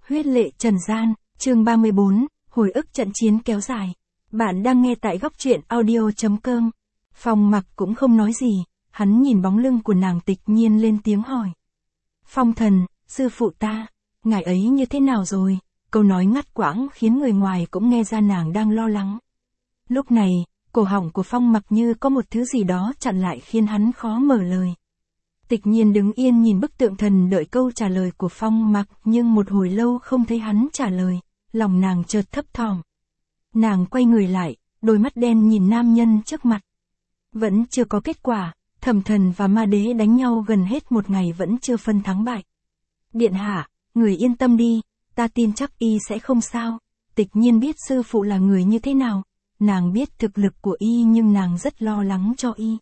Huyết lệ trần gian, chương 34, hồi ức trận chiến kéo dài. Bạn đang nghe tại góc truyện audio.com. Phong Mặc cũng không nói gì, hắn nhìn bóng lưng của nàng Tịch Nhiên lên tiếng hỏi. Phong thần, sư phụ ta, ngài ấy như thế nào rồi? Câu nói ngắt quãng khiến người ngoài cũng nghe ra nàng đang lo lắng. Lúc này, cổ họng của Phong Mặc như có một thứ gì đó chặn lại khiến hắn khó mở lời. Tịch Nhiên đứng yên nhìn bức tượng thần đợi câu trả lời của Phong Mặc, nhưng một hồi lâu không thấy hắn trả lời, lòng nàng chợt thấp thỏm. Nàng quay người lại, đôi mắt đen nhìn nam nhân trước mặt. Vẫn chưa có kết quả, Thẩm Thần và Ma Đế đánh nhau gần hết một ngày vẫn chưa phân thắng bại. Điện hạ, người yên tâm đi, ta tin chắc y sẽ không sao. Tịch Nhiên biết sư phụ là người như thế nào, nàng biết thực lực của y nhưng nàng rất lo lắng cho y.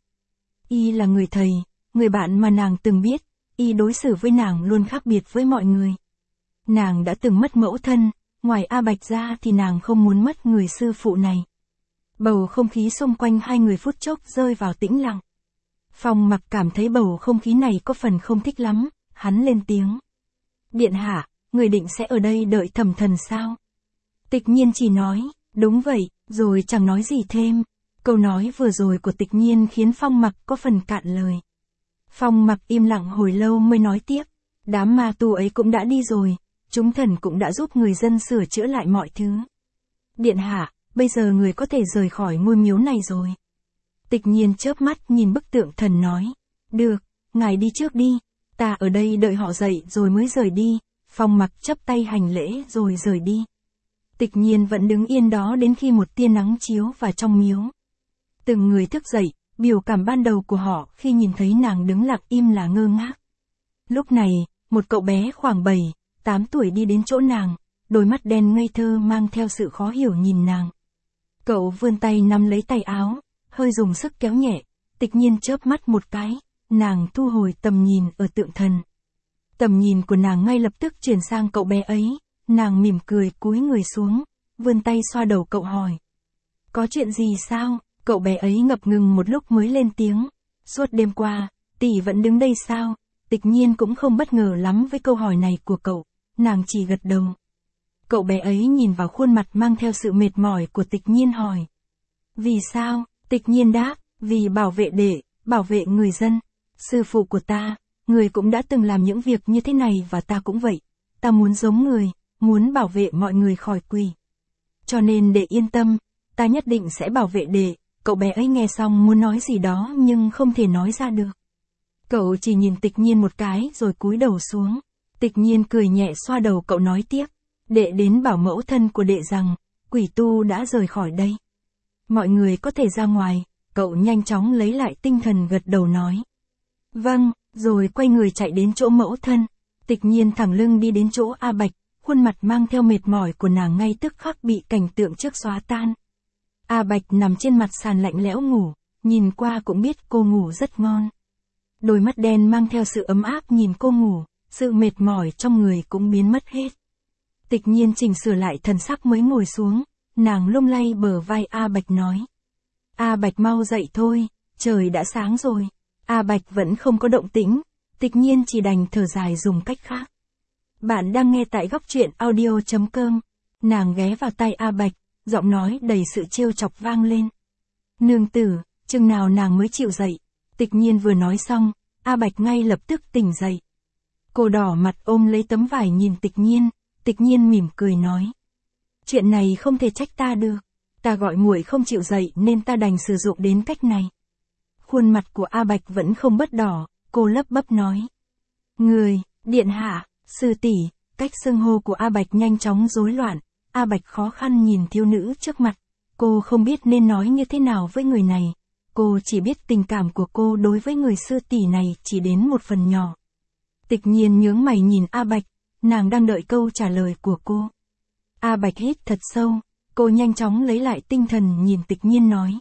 Y là người thầy, người bạn mà nàng từng biết, y đối xử với nàng luôn khác biệt với mọi người. Nàng đã từng mất mẫu thân, ngoài A Bạch ra thì nàng không muốn mất người sư phụ này. Bầu không khí xung quanh hai người phút chốc rơi vào tĩnh lặng. Phong Mặc cảm thấy bầu không khí này có phần không thích lắm, hắn lên tiếng. Điện hạ, người định sẽ ở đây đợi Thẩm Thần sao? Tịch Nhiên chỉ nói, đúng vậy, rồi chẳng nói gì thêm. Câu nói vừa rồi của Tịch Nhiên khiến Phong Mặc có phần cạn lời. Phong Mặc im lặng hồi lâu mới nói tiếp, đám ma tu ấy cũng đã đi rồi, chúng thần cũng đã giúp người dân sửa chữa lại mọi thứ. Điện hạ, bây giờ người có thể rời khỏi ngôi miếu này rồi. Tịch Nhiên chớp mắt nhìn bức tượng thần nói, được, ngài đi trước đi, ta ở đây đợi họ dậy rồi mới rời đi. Phong Mặc chắp tay hành lễ rồi rời đi. Tịch Nhiên vẫn đứng yên đó đến khi một tia nắng chiếu vào trong miếu. Từng người thức dậy, biểu cảm ban đầu của họ khi nhìn thấy nàng đứng lặng im là ngơ ngác. Lúc này, một cậu bé khoảng 7, 8 tuổi đi đến chỗ nàng, đôi mắt đen ngây thơ mang theo sự khó hiểu nhìn nàng. Cậu vươn tay nắm lấy tay áo, hơi dùng sức kéo nhẹ, Tịch Nhiên chớp mắt một cái, nàng thu hồi tầm nhìn ở tượng thần. Tầm nhìn của nàng ngay lập tức chuyển sang cậu bé ấy, nàng mỉm cười cúi người xuống, vươn tay xoa đầu cậu hỏi. Có chuyện gì sao? Cậu bé ấy ngập ngừng một lúc mới lên tiếng. Suốt đêm qua, tỷ vẫn đứng đây sao? Tịch Nhiên cũng không bất ngờ lắm với câu hỏi này của cậu, nàng chỉ gật đầu. Cậu bé ấy nhìn vào khuôn mặt mang theo sự mệt mỏi của Tịch Nhiên hỏi. Vì sao? Tịch Nhiên đáp, vì bảo vệ đệ, bảo vệ người dân. Sư phụ của ta, người cũng đã từng làm những việc như thế này và ta cũng vậy. Ta muốn giống người, muốn bảo vệ mọi người khỏi quỷ. Cho nên đệ yên tâm, ta nhất định sẽ bảo vệ đệ. Cậu bé ấy nghe xong muốn nói gì đó nhưng không thể nói ra được. Cậu chỉ nhìn Tịch Nhiên một cái rồi cúi đầu xuống. Tịch Nhiên cười nhẹ xoa đầu cậu nói tiếp. Đệ đến bảo mẫu thân của đệ rằng, quỷ tu đã rời khỏi đây. Mọi người có thể ra ngoài. Cậu nhanh chóng lấy lại tinh thần gật đầu nói. Vâng, rồi quay người chạy đến chỗ mẫu thân. Tịch Nhiên thẳng lưng đi đến chỗ A Bạch, khuôn mặt mang theo mệt mỏi của nàng ngay tức khắc bị cảnh tượng trước xóa tan. A Bạch nằm trên mặt sàn lạnh lẽo ngủ, nhìn qua cũng biết cô ngủ rất ngon. Đôi mắt đen mang theo sự ấm áp nhìn cô ngủ, sự mệt mỏi trong người cũng biến mất hết. Tịch Nhiên chỉnh sửa lại thần sắc mới ngồi xuống, nàng lung lay bờ vai A Bạch nói. A Bạch mau dậy thôi, trời đã sáng rồi. A Bạch vẫn không có động tĩnh, Tịch Nhiên chỉ đành thở dài dùng cách khác. Bạn đang nghe tại góc truyện audio.com, nàng ghé vào tai A Bạch, giọng nói đầy sự trêu chọc vang lên. Nương tử, chừng nào nàng mới chịu dậy? Tịch Nhiên vừa nói xong, A Bạch ngay lập tức tỉnh dậy. Cô đỏ mặt ôm lấy tấm vải nhìn Tịch Nhiên mỉm cười nói. Chuyện này không thể trách ta được, ta gọi muội không chịu dậy nên ta đành sử dụng đến cách này. Khuôn mặt của A Bạch vẫn không bớt đỏ, cô lấp bấp nói. Người, điện hạ, sư tỷ, cách xưng hô của A Bạch nhanh chóng rối loạn. A Bạch khó khăn nhìn thiếu nữ trước mặt, cô không biết nên nói như thế nào với người này, cô chỉ biết tình cảm của cô đối với người sư tỷ này chỉ đến một phần nhỏ. Tịch Nhiên nhướng mày nhìn A Bạch, nàng đang đợi câu trả lời của cô. A Bạch hít thật sâu, cô nhanh chóng lấy lại tinh thần nhìn Tịch Nhiên nói.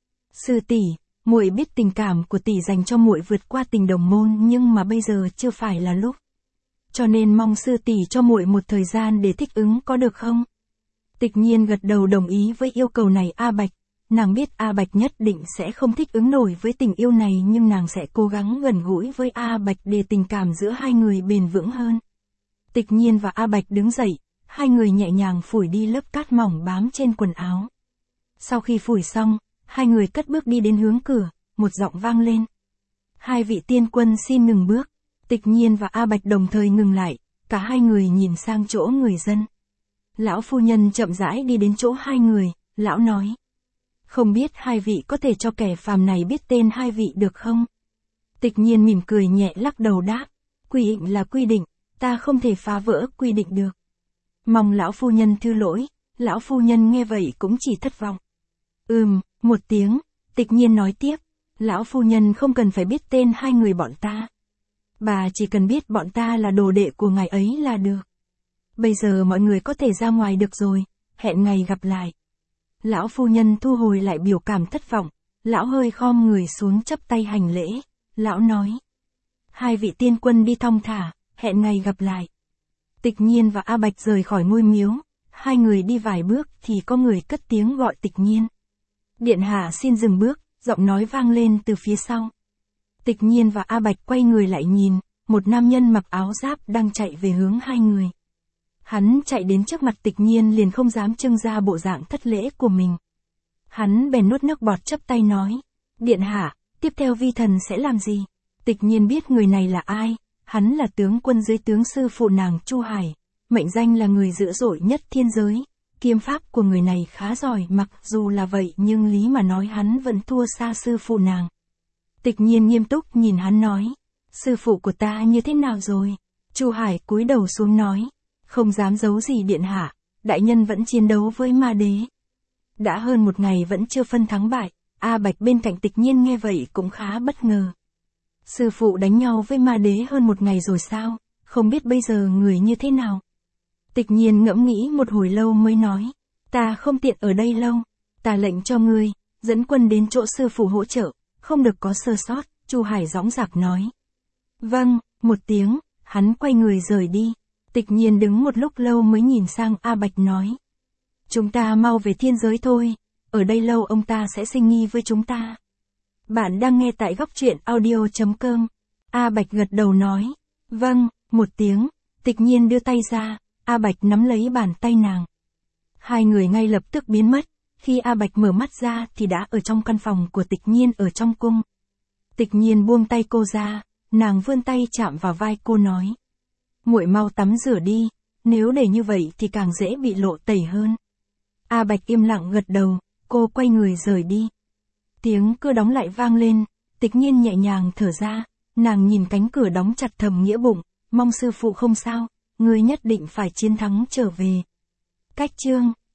Sư tỷ, muội biết tình cảm của tỷ dành cho muội vượt qua tình đồng môn nhưng mà bây giờ chưa phải là lúc. Cho nên mong sư tỷ cho muội một thời gian để thích ứng có được không? Tịch Nhiên gật đầu đồng ý với yêu cầu này A Bạch, nàng biết A Bạch nhất định sẽ không thích ứng nổi với tình yêu này nhưng nàng sẽ cố gắng gần gũi với A Bạch để tình cảm giữa hai người bền vững hơn. Tịch Nhiên và A Bạch đứng dậy, hai người nhẹ nhàng phủi đi lớp cát mỏng bám trên quần áo. Sau khi phủi xong, hai người cất bước đi đến hướng cửa, một giọng vang lên. Hai vị tiên quân xin ngừng bước. Tịch Nhiên và A Bạch đồng thời ngừng lại, cả hai người nhìn sang chỗ người dân. Lão phu nhân chậm rãi đi đến chỗ hai người, lão nói. Không biết hai vị có thể cho kẻ phàm này biết tên hai vị được không? Tịch Nhiên mỉm cười nhẹ lắc đầu đáp. Quy định là quy định, ta không thể phá vỡ quy định được. Mong lão phu nhân thứ lỗi, lão phu nhân nghe vậy cũng chỉ thất vọng. Một tiếng, Tịch Nhiên nói tiếp. Lão phu nhân không cần phải biết tên hai người bọn ta. Bà chỉ cần biết bọn ta là đồ đệ của ngài ấy là được. Bây giờ mọi người có thể ra ngoài được rồi, hẹn ngày gặp lại. Lão phu nhân thu hồi lại biểu cảm thất vọng, lão hơi khom người xuống chắp tay hành lễ, lão nói. Hai vị tiên quân đi thong thả, hẹn ngày gặp lại. Tịch Nhiên và A Bạch rời khỏi ngôi miếu, hai người đi vài bước thì có người cất tiếng gọi Tịch Nhiên. Điện hạ xin dừng bước, giọng nói vang lên từ phía sau. Tịch Nhiên và A Bạch quay người lại nhìn, một nam nhân mặc áo giáp đang chạy về hướng hai người. Hắn chạy đến trước mặt Tịch Nhiên liền không dám trưng ra bộ dạng thất lễ của mình. Hắn bèn nuốt nước bọt chắp tay nói. Điện hạ, tiếp theo vi thần sẽ làm gì? Tịch Nhiên biết người này là ai, hắn là tướng quân dưới tướng sư phụ nàng Chu Hải, mệnh danh là người dữ dội nhất thiên giới. Kiếm pháp của người này khá giỏi, mặc dù là vậy nhưng lý mà nói hắn vẫn thua xa sư phụ nàng. Tịch Nhiên nghiêm túc nhìn hắn nói. Sư phụ của ta như thế nào rồi? Chu Hải cúi đầu xuống nói. Không dám giấu gì điện hạ, đại nhân vẫn chiến đấu với ma đế. Đã hơn một ngày vẫn chưa phân thắng bại, A Bạch bên cạnh Tịch Nhiên nghe vậy cũng khá bất ngờ. Sư phụ đánh nhau với ma đế hơn một ngày rồi sao, không biết bây giờ người như thế nào? Tịch Nhiên ngẫm nghĩ một hồi lâu mới nói. Ta không tiện ở đây lâu, ta lệnh cho ngươi, dẫn quân đến chỗ sư phụ hỗ trợ, không được có sơ sót, Chu Hải dõng dạc nói. Vâng, một tiếng, hắn quay người rời đi. Tịch Nhiên đứng một lúc lâu mới nhìn sang A Bạch nói. Chúng ta mau về thiên giới thôi, ở đây lâu ông ta sẽ sinh nghi với chúng ta. Bạn đang nghe tại góc truyện audio.com. A Bạch gật đầu nói. Vâng, một tiếng, Tịch Nhiên đưa tay ra, A Bạch nắm lấy bàn tay nàng. Hai người ngay lập tức biến mất, khi A Bạch mở mắt ra thì đã ở trong căn phòng của Tịch Nhiên ở trong cung. Tịch Nhiên buông tay cô ra, nàng vươn tay chạm vào vai cô nói. Muội mau tắm rửa đi, nếu để như vậy thì càng dễ bị lộ tẩy hơn. A Bạch im lặng gật đầu, cô quay người rời đi. Tiếng cửa đóng lại vang lên, Tịch Nhiên nhẹ nhàng thở ra, nàng nhìn cánh cửa đóng chặt thầm nghĩa bụng, mong sư phụ không sao, ngươi nhất định phải chiến thắng trở về. Cách chương